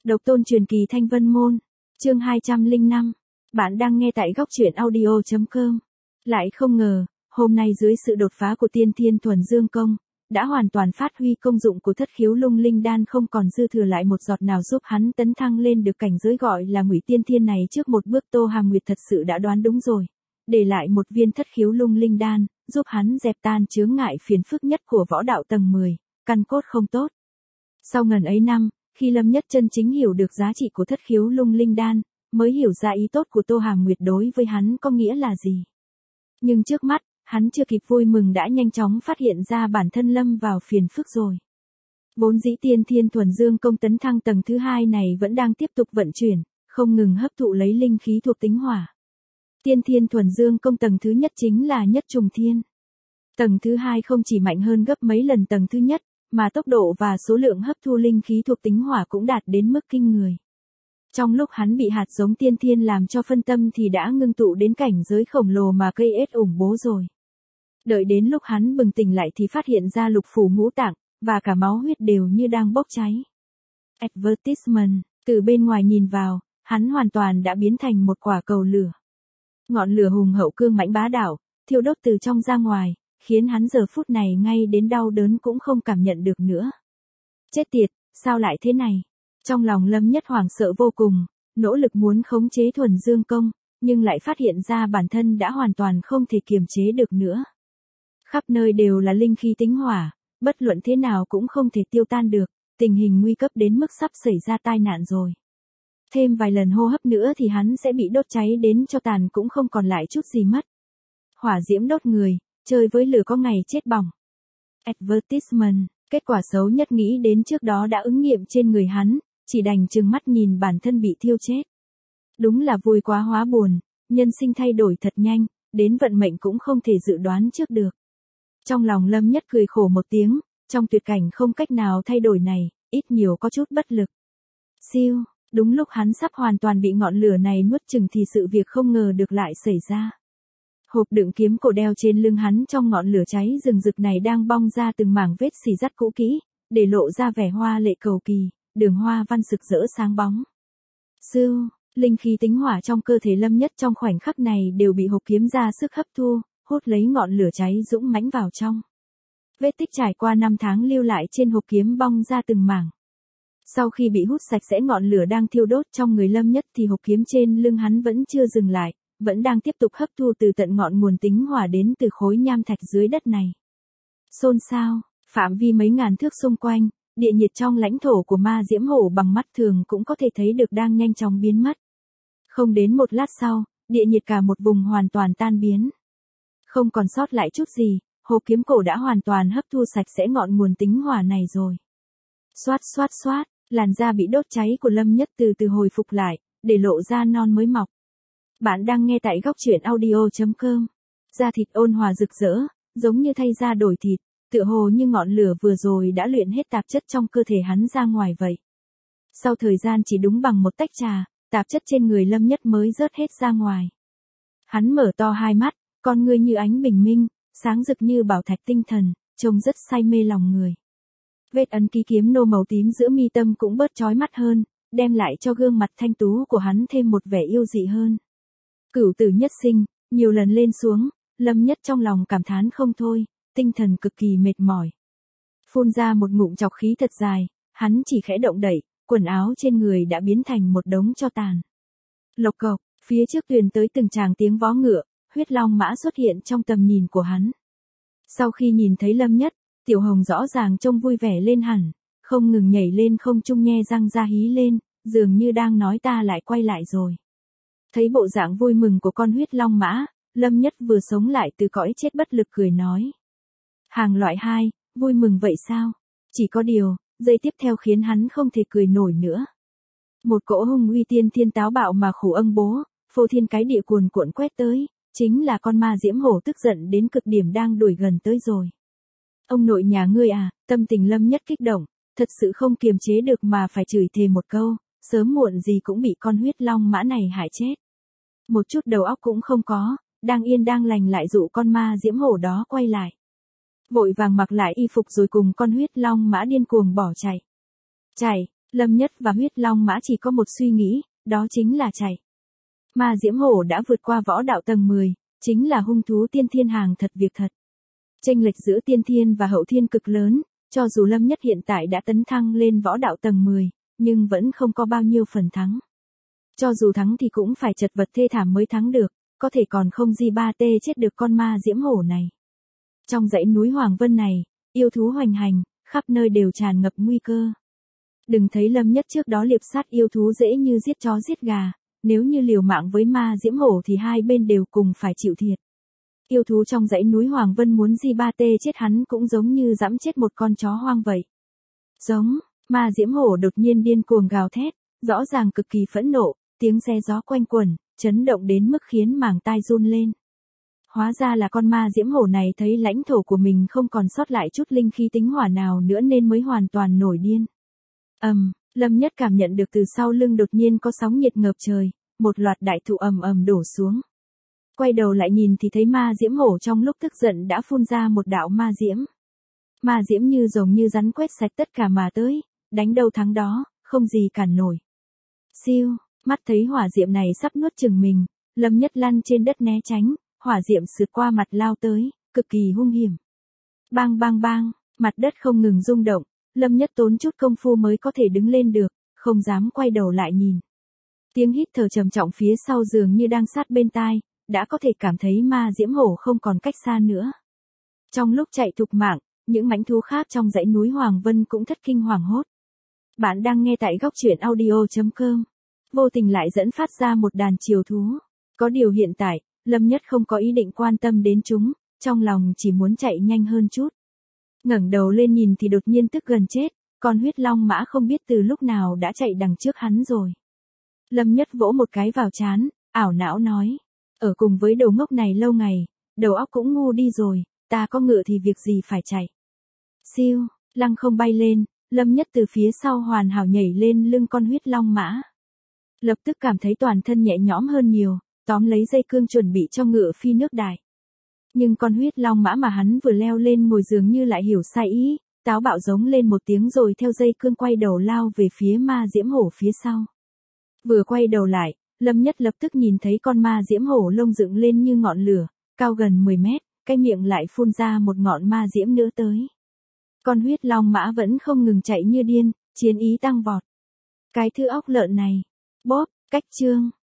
Độc tôn truyền kỳ Thanh Vân Môn. Chương 205. Bạn đang nghe tại góc truyện audio.com. Lại không ngờ, hôm nay dưới sự đột phá của Tiên Thiên Thuần Dương Công, đã hoàn toàn phát huy công dụng của Thất Khiếu Lung Linh Đan, không còn dư thừa lại một giọt nào giúp hắn tấn thăng lên được cảnh giới gọi là Ngụy Tiên Thiên này. Trước một bước Tô Hàm Nguyệt thật sự đã đoán đúng rồi, để lại một viên Thất Khiếu Lung Linh Đan, giúp hắn dẹp tan chướng ngại phiền phức nhất của võ đạo tầng 10, căn cốt không tốt. Sau ngần ấy năm, khi Lâm Nhất chân chính hiểu được giá trị của Thất Khiếu Lung Linh Đan, mới hiểu ra ý tốt của Tô Hàm Nguyệt đối với hắn có nghĩa là gì. Nhưng trước mắt, hắn chưa kịp vui mừng đã nhanh chóng phát hiện ra bản thân lâm vào phiền phức rồi. Vốn dĩ Tiên Thiên Thuần Dương Công tấn thăng tầng thứ 2 này vẫn đang tiếp tục vận chuyển, không ngừng hấp thụ lấy linh khí thuộc tính hỏa. Tiên Thiên Thuần Dương Công tầng thứ nhất chính là Nhất Trùng Thiên. Tầng thứ 2 không chỉ mạnh hơn gấp mấy lần tầng thứ nhất, mà tốc độ và số lượng hấp thu linh khí thuộc tính hỏa cũng đạt đến mức kinh người. Trong lúc hắn bị hạt giống tiên thiên làm cho phân tâm thì đã ngưng tụ đến cảnh giới khổng lồ mà cây ết ủng bố rồi. Đợi đến lúc hắn bừng tỉnh lại thì phát hiện ra lục phủ ngũ tạng, và cả máu huyết đều như đang bốc cháy. Advertisement, từ bên ngoài nhìn vào, hắn hoàn toàn đã biến thành một quả cầu lửa. Ngọn lửa hùng hậu cương mãnh bá đạo, thiêu đốt từ trong ra ngoài, khiến hắn giờ phút này ngay đến đau đớn cũng không cảm nhận được nữa. Chết tiệt, sao lại thế này? Trong lòng Lâm Nhất hoảng sợ vô cùng, nỗ lực muốn khống chế Thuần Dương Công, nhưng lại phát hiện ra bản thân đã hoàn toàn không thể kiềm chế được nữa. Khắp nơi đều là linh khí tính hỏa, bất luận thế nào cũng không thể tiêu tan được, tình hình nguy cấp đến mức sắp xảy ra tai nạn rồi. Thêm vài lần hô hấp nữa thì hắn sẽ bị đốt cháy đến cho tàn cũng không còn lại chút gì mất. Hỏa diễm đốt người, chơi với lửa có ngày chết bỏng. Advertisement, kết quả xấu nhất nghĩ đến trước đó đã ứng nghiệm trên người hắn, chỉ đành trừng mắt nhìn bản thân bị thiêu chết. Đúng là vui quá hóa buồn, nhân sinh thay đổi thật nhanh, đến vận mệnh cũng không thể dự đoán trước được. Trong lòng Lâm Nhất cười khổ một tiếng, trong tuyệt cảnh không cách nào thay đổi này, ít nhiều có chút bất lực. Siêu, đúng lúc hắn sắp hoàn toàn bị ngọn lửa này nuốt chửng thì sự việc không ngờ được lại xảy ra. Hộp đựng kiếm cổ đeo trên lưng hắn trong ngọn lửa cháy rừng rực này đang bong ra từng mảng vết xì dắt cũ kỹ, để lộ ra vẻ hoa lệ cầu kỳ, đường hoa văn rực rỡ sáng bóng. Sưu, linh khí tính hỏa trong cơ thể Lâm Nhất trong khoảnh khắc này đều bị hộp kiếm ra sức hấp thu, hút lấy ngọn lửa cháy dũng mãnh vào trong. Vết tích trải qua 5 tháng lưu lại trên hộp kiếm bong ra từng mảng. Sau khi bị hút sạch sẽ ngọn lửa đang thiêu đốt trong người Lâm Nhất thì hộp kiếm trên lưng hắn vẫn chưa dừng lại, vẫn đang tiếp tục hấp thu từ tận ngọn nguồn tính hỏa đến từ khối nham thạch dưới đất này. Xôn xao, phạm vi mấy ngàn thước xung quanh, địa nhiệt trong lãnh thổ của ma diễm hổ bằng mắt thường cũng có thể thấy được đang nhanh chóng biến mất. Không đến một lát sau, địa nhiệt cả một vùng hoàn toàn tan biến. Không còn sót lại chút gì, hộp kiếm cổ đã hoàn toàn hấp thu sạch sẽ ngọn nguồn tính hỏa này rồi. Xoát xoát xoát, làn da bị đốt cháy của Lâm Nhất từ từ hồi phục lại, để lộ ra non mới mọc. Bạn đang nghe tại góc truyện audio.com. Da thịt ôn hòa rực rỡ, giống như thay da đổi thịt, tựa hồ như ngọn lửa vừa rồi đã luyện hết tạp chất trong cơ thể hắn ra ngoài vậy. Sau thời gian chỉ đúng bằng một tách trà, tạp chất trên người Lâm Nhất mới rớt hết ra ngoài. Hắn mở to hai mắt, con ngươi như ánh bình minh, sáng rực như bảo thạch tinh thần, trông rất say mê lòng người. Vết ấn ký kiếm nô màu tím giữa mi tâm cũng bớt chói mắt hơn, đem lại cho gương mặt thanh tú của hắn thêm một vẻ yêu dị hơn. Cửu tử nhất sinh, nhiều lần lên xuống, Lâm Nhất trong lòng cảm thán không thôi, tinh thần cực kỳ mệt mỏi. Phun ra một ngụm trọc khí thật dài, hắn chỉ khẽ động đậy, quần áo trên người đã biến thành một đống tro tàn. Lộc cộc, phía trước truyền tới từng tràng tiếng vó ngựa, huyết long mã xuất hiện trong tầm nhìn của hắn. Sau khi nhìn thấy Lâm Nhất, Tiểu Hồng rõ ràng trông vui vẻ lên hẳn, không ngừng nhảy lên không trung nhe răng ra hí lên, dường như đang nói ta lại quay lại rồi. Thấy bộ dạng vui mừng của con huyết long mã, Lâm Nhất vừa sống lại từ cõi chết bất lực cười nói. Hàng loại 2, vui mừng vậy sao? Chỉ có điều, giây tiếp theo khiến hắn không thể cười nổi nữa. Một cỗ hung uy tiên thiên táo bạo mà khổ âng bố, phô thiên cái địa cuồn cuộn quét tới, chính là con ma diễm hổ tức giận đến cực điểm đang đuổi gần tới rồi. Ông nội nhà ngươi à, tâm tình Lâm Nhất kích động, thật sự không kiềm chế được mà phải chửi thề một câu, sớm muộn gì cũng bị con huyết long mã này hại chết. Một chút đầu óc cũng không có, đang yên đang lành lại dụ con ma diễm hổ đó quay lại. Vội vàng mặc lại y phục rồi cùng con huyết long mã điên cuồng bỏ chạy. Chạy, Lâm Nhất và huyết long mã chỉ có một suy nghĩ, đó chính là chạy. Ma diễm hổ đã vượt qua võ đạo tầng 10, chính là hung thú tiên thiên hàng thật việc thật. Chênh lệch giữa tiên thiên và hậu thiên cực lớn, cho dù Lâm Nhất hiện tại đã tấn thăng lên võ đạo tầng 10, nhưng vẫn không có bao nhiêu phần thắng. Cho dù thắng thì cũng phải chật vật thê thảm mới thắng được, có thể còn không gì ba tê chết được con ma diễm hổ này. Trong dãy núi Hoàng Vân này, yêu thú hoành hành, khắp nơi đều tràn ngập nguy cơ. Đừng thấy Lâm Nhất trước đó liệp sát yêu thú dễ như giết chó giết gà, nếu như liều mạng với ma diễm hổ thì hai bên đều cùng phải chịu thiệt. Yêu thú trong dãy núi Hoàng Vân muốn di ba tê chết hắn cũng giống như giẫm chết một con chó hoang vậy. Giống, ma diễm hổ đột nhiên điên cuồng gào thét, rõ ràng cực kỳ phẫn nộ, tiếng xe gió quanh quẩn, chấn động đến mức khiến màng tai run lên. Hóa ra là con ma diễm hổ này thấy lãnh thổ của mình không còn sót lại chút linh khí tính hỏa nào nữa nên mới hoàn toàn nổi điên. Lâm Nhất cảm nhận được từ sau lưng đột nhiên có sóng nhiệt ngập trời, một loạt đại thụ ầm ầm đổ xuống. Quay đầu lại nhìn thì thấy ma diễm hổ trong lúc tức giận đã phun ra một đạo ma diễm. Ma diễm như rồng như rắn quét sạch tất cả mà tới, đánh đâu thắng đó, không gì cản nổi. Siêu, mắt thấy hỏa diễm này sắp nuốt chửng mình, Lâm Nhất lăn trên đất né tránh, hỏa diễm sượt qua mặt lao tới, cực kỳ hung hiểm. Bang bang bang, mặt đất không ngừng rung động, Lâm Nhất tốn chút công phu mới có thể đứng lên được, không dám quay đầu lại nhìn. Tiếng hít thở trầm trọng phía sau dường như đang sát bên tai, đã có thể cảm thấy ma diễm hổ không còn cách xa nữa. Trong lúc chạy thục mạng, những mãnh thú khác trong dãy núi Hoàng Vân cũng thất kinh hoảng hốt. Bạn đang nghe tại góc truyện audio.com. Vô tình lại dẫn phát ra một đàn triều thú. Có điều hiện tại, Lâm Nhất không có ý định quan tâm đến chúng, trong lòng chỉ muốn chạy nhanh hơn chút. Ngẩng đầu lên nhìn thì đột nhiên tức gần chết, con huyết long mã không biết từ lúc nào đã chạy đằng trước hắn rồi. Lâm Nhất vỗ một cái vào trán, ảo não nói. Ở cùng với đầu ngốc này lâu ngày, đầu óc cũng ngu đi rồi, ta có ngựa thì việc gì phải chạy. Siêu, lăng không bay lên, Lâm Nhất từ phía sau hoàn hảo nhảy lên lưng con huyết long mã. Lập tức cảm thấy toàn thân nhẹ nhõm hơn nhiều, tóm lấy dây cương chuẩn bị cho ngựa phi nước đại. Nhưng con huyết long mã mà hắn vừa leo lên ngồi dường như lại hiểu sai ý, táo bạo giống lên một tiếng rồi theo dây cương quay đầu lao về phía ma diễm hổ phía sau. Vừa quay đầu lại, Lâm Nhất lập tức nhìn thấy con ma diễm hổ lông dựng lên như ngọn lửa, cao gần 10 mét, cái miệng lại phun ra một ngọn ma diễm nữa tới. Con huyết long mã vẫn không ngừng chạy như điên, chiến ý tăng vọt. Cái thứ óc lợn này. Bóp, cách chương.